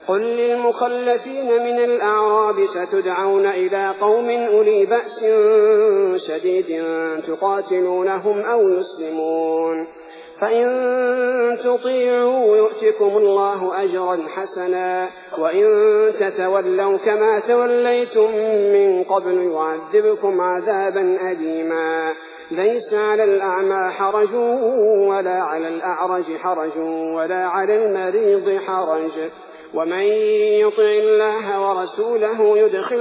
قل للمخلفين من الأعراب ستدعون إلى قوم أولي بأس شديد تقاتلونهم أو يسلمون، فإن تطيعوا يؤتكم الله أجرا حسنا، وإن تتولوا كما توليتم من قبل يعذبكم عذابا أليما. ليس على الأعمى حرج ولا على الأعرج حرج ولا على المريض حرج، ومن يطع الله ورسوله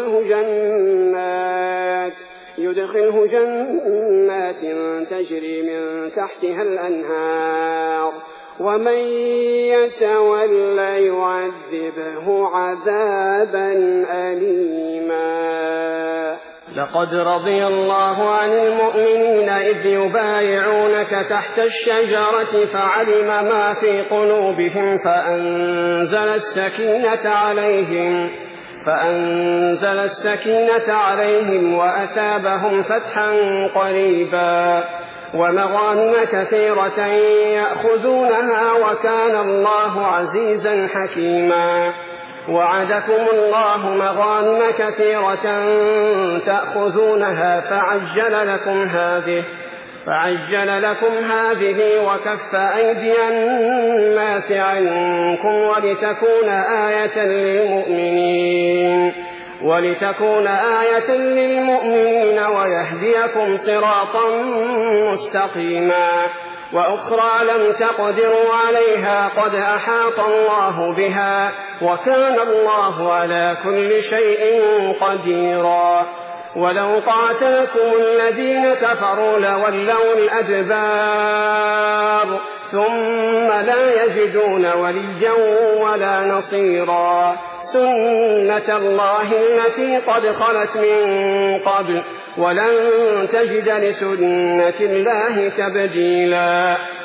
يدخله جنات تجري من تحتها الأنهار، ومن يتولى يعذبه عذابا أليما. لقد رضي الله عن المؤمنين إذ يبايعونك تحت الشجرة فعلم ما في قلوبهم فأنزل السكينة عليهم وأثابهم فتحا قريبا ومغانم كثيرة يأخذونها وكان الله عزيزا حكيما. وعدكم الله مغانم كثيرة تأخذونها فعجل لكم هذه وكف أيدي الناس عنكم ولتكون آية للمؤمنين ويهديكم صراطا مستقيما. وأخرى لم تقدروا عليها قد أحاط الله بها وكان الله على كل شيء قديرا. ولو قاتلكم الذين كفروا لولوا الأدبار ثم لا يجدون وليا ولا نصيرا. سنة الله التي قد خلت من قبل ولن تجد لسنة الله تبديلا.